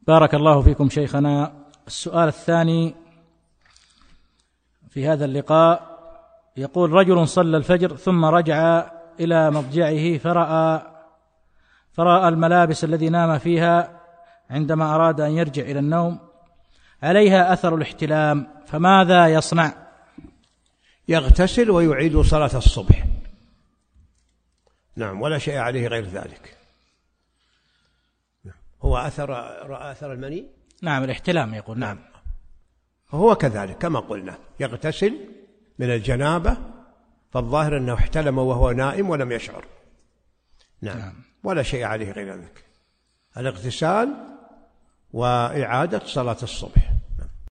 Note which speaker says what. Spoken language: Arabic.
Speaker 1: بارك الله فيكم شيخنا. السؤال الثاني في هذا اللقاء يقول: رجل صلى الفجر ثم رجع إلى مضجعه فرأى الملابس الذي نام فيها عندما أراد أن يرجع إلى النوم عليها أثر الاحتلام، فماذا يصنع؟
Speaker 2: يغتسل ويعيد صلاة الصبح. نعم، ولا شيء عليه غير ذلك. هو رأى أثر المني.
Speaker 1: نعم، الاحتلام يقول. نعم،
Speaker 2: هو كذلك كما قلنا، يغتسل من الجنابة، فالظاهر أنه احتلم وهو نائم ولم يشعر. نعم. ولا شيء عليه غير ذلك، الاغتسال وإعادة صلاة الصبح.